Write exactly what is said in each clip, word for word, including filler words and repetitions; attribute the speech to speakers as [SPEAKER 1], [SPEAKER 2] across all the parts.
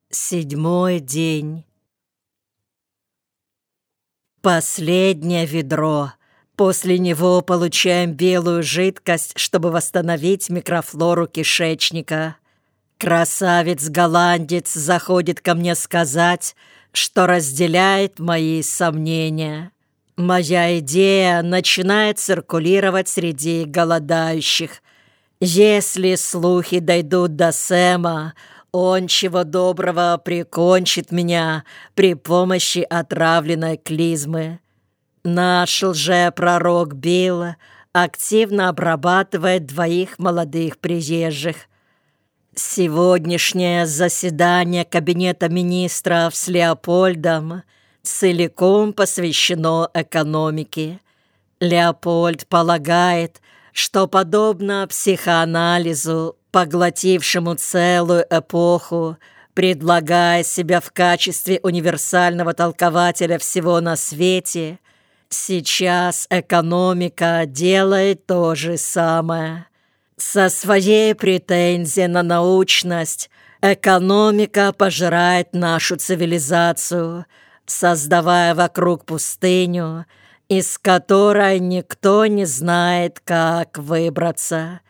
[SPEAKER 1] Седьмой день. Последнее ведро. После него получаем белую жидкость, чтобы восстановить микрофлору кишечника. Красавец-голландец заходит ко мне сказать, что разделяет мои сомнения. Моя идея начинает циркулировать среди голодающих. Если слухи дойдут до Сэма, он чего доброго прикончит меня при помощи отравленной клизмы. Наш лжепророк Билл активно обрабатывает двоих молодых приезжих. Сегодняшнее заседание Кабинета министров с Леопольдом целиком посвящено экономике. Леопольд полагает, что, подобно психоанализу, поглотившему целую эпоху, предлагая себя в качестве универсального толкователя всего на свете, сейчас экономика делает то же самое. Со своей претензией на научность экономика пожирает нашу цивилизацию, создавая вокруг пустыню, из которой никто не знает, как выбраться.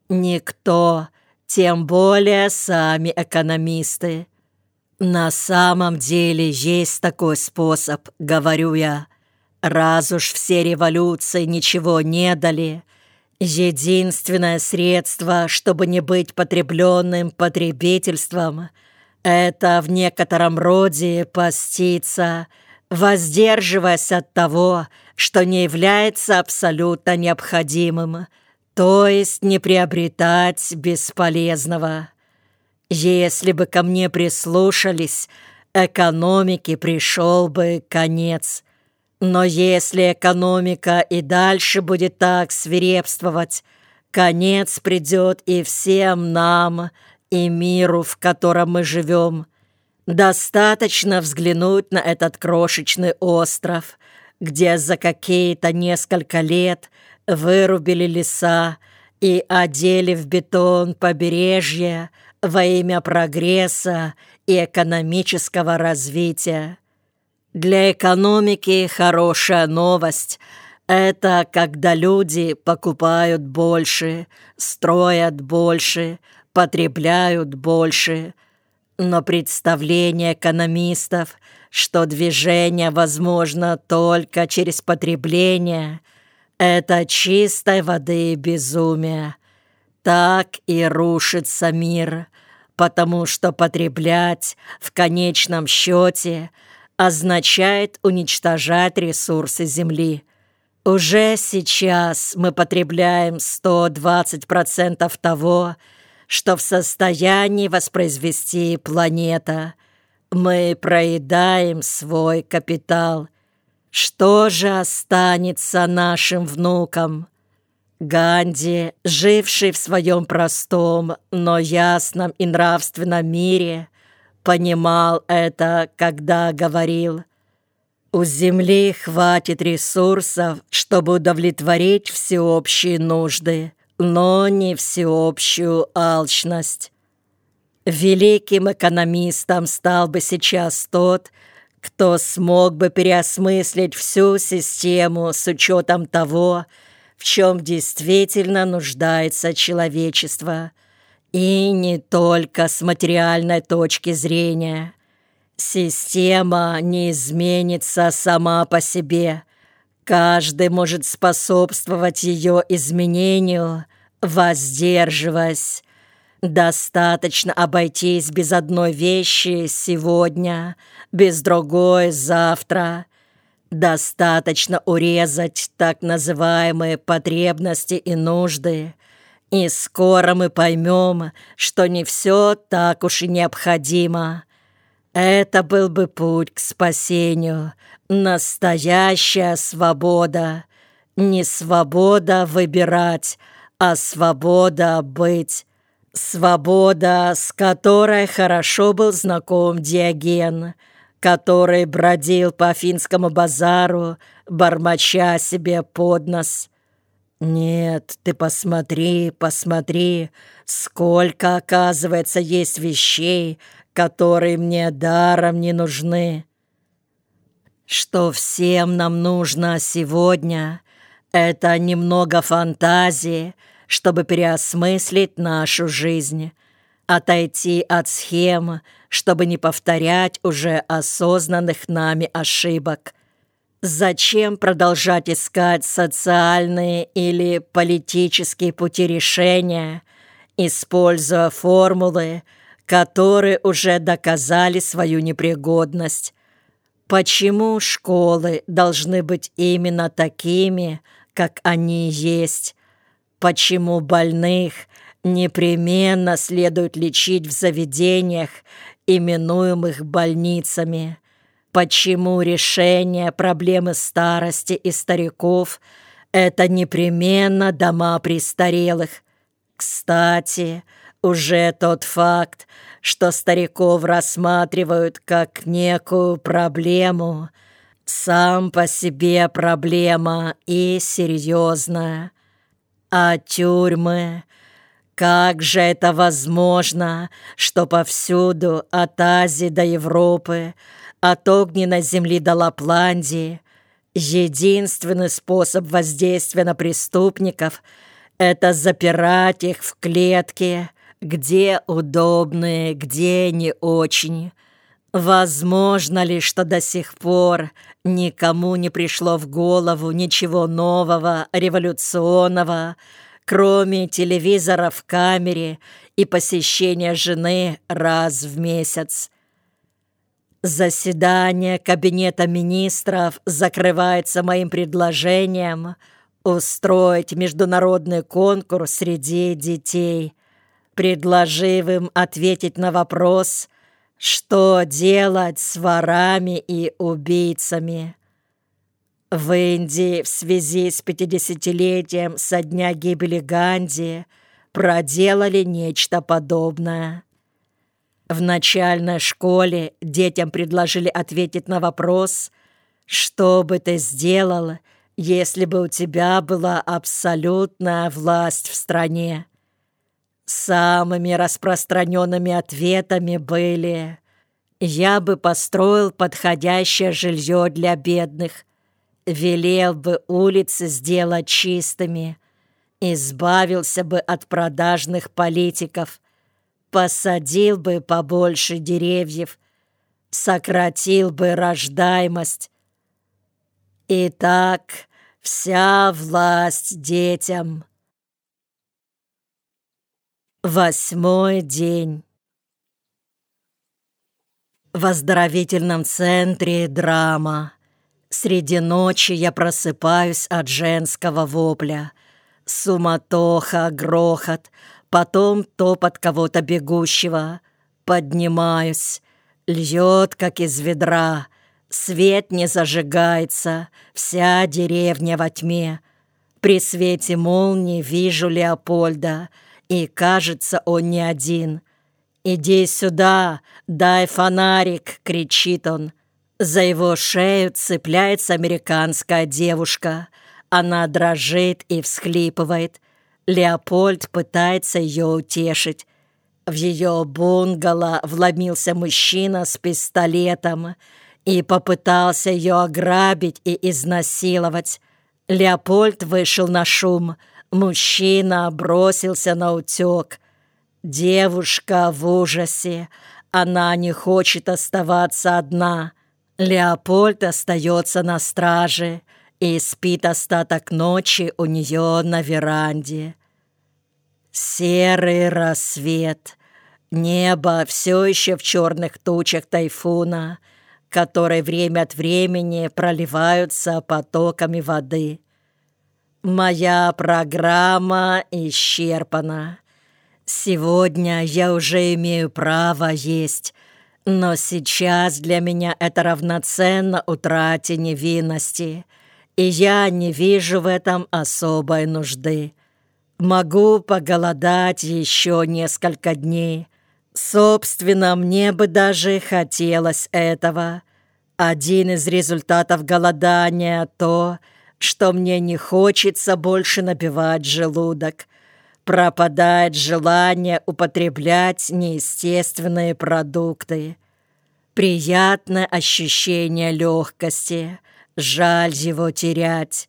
[SPEAKER 1] Никто, тем более сами экономисты. На самом деле есть такой способ, говорю я. Раз уж все революции ничего не дали, единственное средство, чтобы не быть потребленным потребительством, это в некотором роде поститься, воздерживаясь от того, что не является абсолютно необходимым, то есть не приобретать бесполезного. Если бы ко мне прислушались, экономике пришел бы конец. Но если экономика и дальше будет так свирепствовать, конец придет и всем нам, и миру, в котором мы живем. Достаточно взглянуть на этот крошечный остров, где за какие-то несколько лет вырубили леса и одели в бетон побережье во имя прогресса и экономического развития. Для экономики хорошая новость – это когда люди покупают больше, строят больше, потребляют больше. Но представление экономистов, что движение возможно только через потребление – это чистой воды безумие. Так и рушится мир, потому что потреблять в конечном счете означает уничтожать ресурсы Земли. Уже сейчас мы потребляем сто двадцать процентов того, что в состоянии воспроизвести планета. Мы проедаем свой капитал. Что же останется нашим внукам? Ганди, живший в своем простом, но ясном и нравственном мире, понимал это, когда говорил: «У Земли хватит ресурсов, чтобы удовлетворить всеобщие нужды, но не всеобщую алчность». Великим экономистом стал бы сейчас тот, кто смог бы переосмыслить всю систему с учетом того, в чем действительно нуждается человечество, и не только с материальной точки зрения. Система не изменится сама по себе. Каждый может способствовать ее изменению, воздерживаясь. Достаточно обойтись без одной вещи сегодня, без другой завтра. Достаточно урезать так называемые потребности и нужды, и скоро мы поймем, что не все так уж и необходимо. Это был бы путь к спасению, настоящая свобода. Не свобода выбирать, а свобода быть. Свобода, с которой хорошо был знаком Диоген, который бродил по Афинскому базару, бормоча себе под нос: «Нет, ты посмотри, посмотри, сколько, оказывается, есть вещей, которые мне даром не нужны. Что всем нам нужно сегодня, это немного фантазии, чтобы переосмыслить нашу жизнь, отойти от схем, чтобы не повторять уже осознанных нами ошибок. Зачем продолжать искать социальные или политические пути решения, используя формулы, которые уже доказали свою непригодность? Почему школы должны быть именно такими, как они есть? Почему больных непременно следует лечить в заведениях, именуемых больницами? Почему решение проблемы старости и стариков – это непременно дома престарелых? Кстати, уже тот факт, что стариков рассматривают как некую проблему, сам по себе проблема и серьезная. А тюрьмы? Как же это возможно, что повсюду, от Азии до Европы, от огненной земли до Лапландии, единственный способ воздействия на преступников – это запирать их в клетки, где удобные, где не очень? Возможно ли, что до сих пор никому не пришло в голову ничего нового, революционного, кроме телевизора в камере и посещения жены раз в месяц? Заседание Кабинета министров закрывается моим предложением устроить международный конкурс среди детей, предложив им ответить на вопрос, что делать с ворами и убийцами. В Индии в связи с пятидесятилетием со дня гибели Ганди проделали нечто подобное. В начальной школе детям предложили ответить на вопрос, что бы ты сделал, если бы у тебя была абсолютная власть в стране. Самыми распространенными ответами были: «Я бы построил подходящее жилье для бедных, велел бы улицы сделать чистыми, избавился бы от продажных политиков, посадил бы побольше деревьев, сократил бы рождаемость. Итак, вся власть детям». Восьмой день. В оздоровительном центре драма. Среди ночи я просыпаюсь от женского вопля. Суматоха, грохот, потом топот кого-то бегущего. Поднимаюсь. Льет, как из ведра. Свет не зажигается. Вся деревня во тьме. При свете молнии вижу Леопольда. И, кажется, он не один. «Иди сюда, дай фонарик!» — кричит он. За его шею цепляется американская девушка. Она дрожит и всхлипывает. Леопольд пытается ее утешить. В ее бунгало вломился мужчина с пистолетом и попытался ее ограбить и изнасиловать. Леопольд вышел на шум. Мужчина бросился на утек. Девушка в ужасе. Она не хочет оставаться одна. Леопольд остается на страже и спит остаток ночи у нее на веранде. Серый рассвет. Небо все еще в черных тучах тайфуна, которые время от времени проливаются потоками воды. Моя программа исчерпана. Сегодня я уже имею право есть, но сейчас для меня это равноценно утрате невинности, и я не вижу в этом особой нужды. Могу поголодать еще несколько дней. Собственно, мне бы даже хотелось этого. Один из результатов голодания — то, что мне не хочется больше набивать желудок. пропадает желание употреблять неестественные продукты. Приятное ощущение легкости, жаль его терять.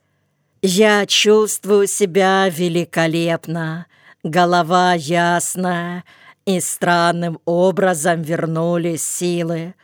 [SPEAKER 1] Я чувствую себя великолепно, голова ясная, и странным образом вернулись силы.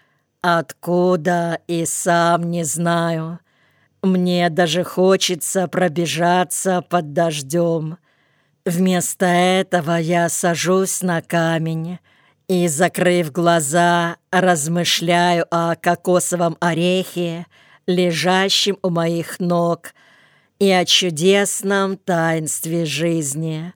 [SPEAKER 1] Откуда, и сам не знаю. Мне даже хочется пробежаться под дождем. Вместо этого я сажусь на камень и, закрыв глаза, размышляю о кокосовом орехе, лежащем у моих ног, и о чудесном таинстве жизни.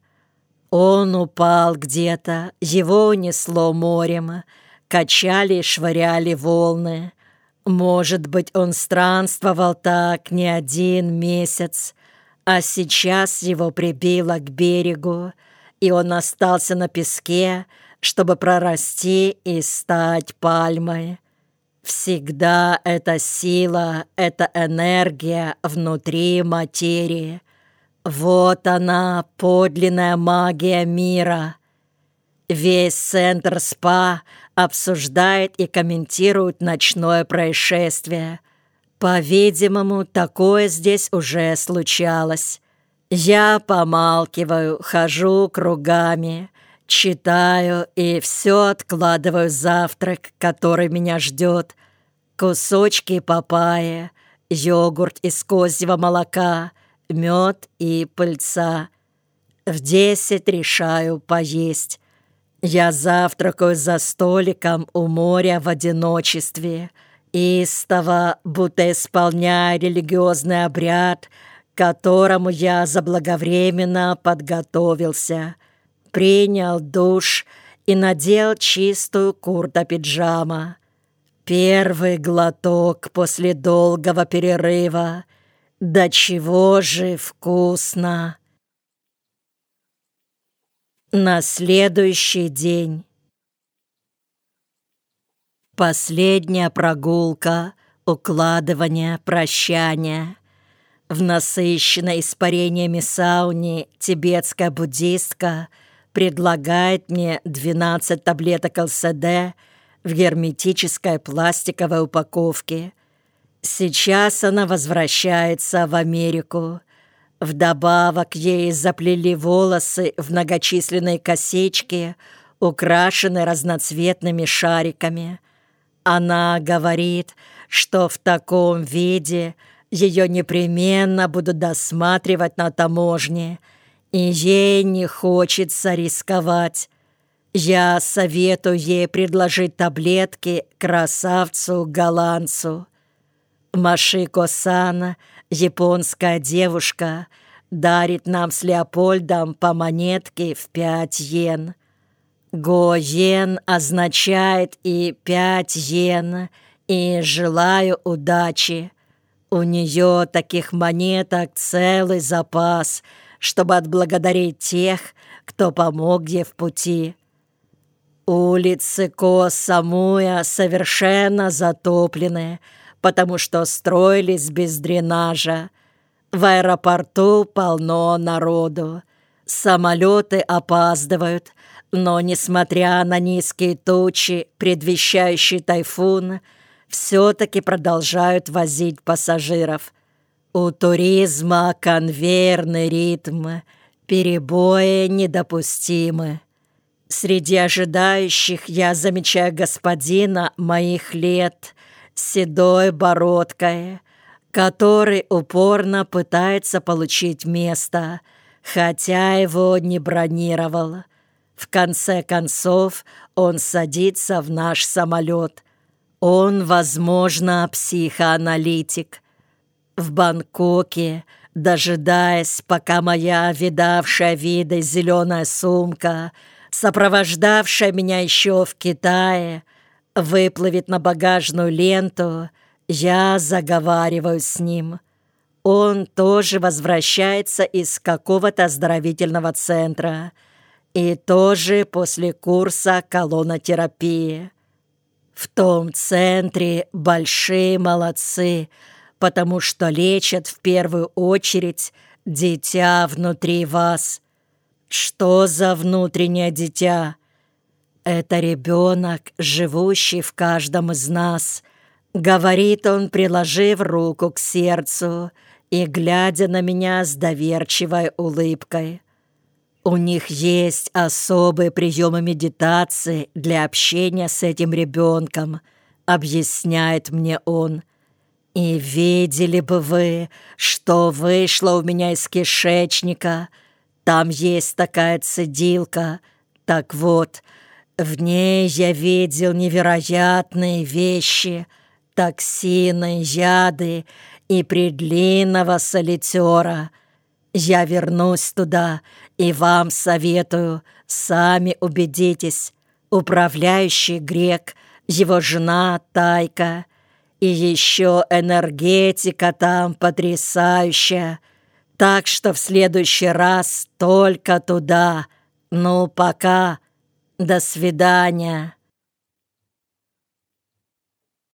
[SPEAKER 1] Он упал где-то, его унесло морем, качали и швыряли волны. Может быть, он странствовал так не один месяц, а сейчас его прибило к берегу, и он остался на песке, чтобы прорасти и стать пальмой. Всегда эта сила, эта энергия внутри материи. Вот она, подлинная магия мира. Весь центр СПА обсуждает и комментирует ночное происшествие. По-видимому, такое здесь уже случалось. Я помалкиваю, хожу кругами, читаю и все откладываю завтрак, который меня ждет. Кусочки папайи, йогурт из козьего молока, мед и пыльца. В десять решаю поесть. Я завтракаю за столиком у моря в одиночестве, истово, будто исполняя религиозный обряд, к которому я заблаговременно подготовился. Принял душ и надел чистую куртку-пиджама. Первый глоток после долгого перерыва. Да чего же вкусно! На следующий день. Последняя прогулка, укладывание, прощание. В насыщенной испарениями сауне тибетская буддистка предлагает мне двенадцать таблеток ЛСД в герметической пластиковой упаковке. Сейчас она возвращается в Америку. Вдобавок ей заплели волосы в многочисленные косички, украшенные разноцветными шариками. Она говорит, что в таком виде ее непременно будут досматривать на таможне, и ей не хочется рисковать. Я советую ей предложить таблетки красавцу-голландцу. Машико-сан, японская девушка, дарит нам с Леопольдом по монетке в пять йен. Го-йен означает и пять йен, и желаю удачи. У нее таких монеток целый запас, чтобы отблагодарить тех, кто помог ей в пути. Улицы Ко-Самуя совершенно затоплены, потому что строились без дренажа. В аэропорту полно народу. Самолеты опаздывают, но, несмотря на низкие тучи, предвещающие тайфун, все-таки продолжают возить пассажиров. У туризма конвейерный ритм, перебои недопустимы. Среди ожидающих я замечаю господина моих лет с седой бородкой, который упорно пытается получить место, хотя его не бронировал. В конце концов, он садится в наш самолет. Он, возможно, психоаналитик. В Бангкоке, дожидаясь, пока моя видавшая виды зеленая сумка, сопровождавшая меня еще в Китае, выплывет на багажную ленту, я заговариваю с ним. Он тоже возвращается из какого-то оздоровительного центра и тоже после курса колонотерапии. В том центре большие молодцы, потому что лечат в первую очередь дитя внутри вас. Что за внутреннее дитя? Это ребенок, живущий в каждом из нас, говорит он, приложив руку к сердцу и глядя на меня с доверчивой улыбкой. У них есть особые приемы медитации для общения с этим ребенком, объясняет мне он. И видели бы вы, что вышло у меня из кишечника. Там есть такая цедилка. Так вот, в ней я видел невероятные вещи, токсины, яды и предлинного солитера. Я вернусь туда и вам советую, сами убедитесь, управляющий грек, его жена Тайка, и еще энергетика там потрясающая, так что в следующий раз только туда. Ну, пока, до свидания.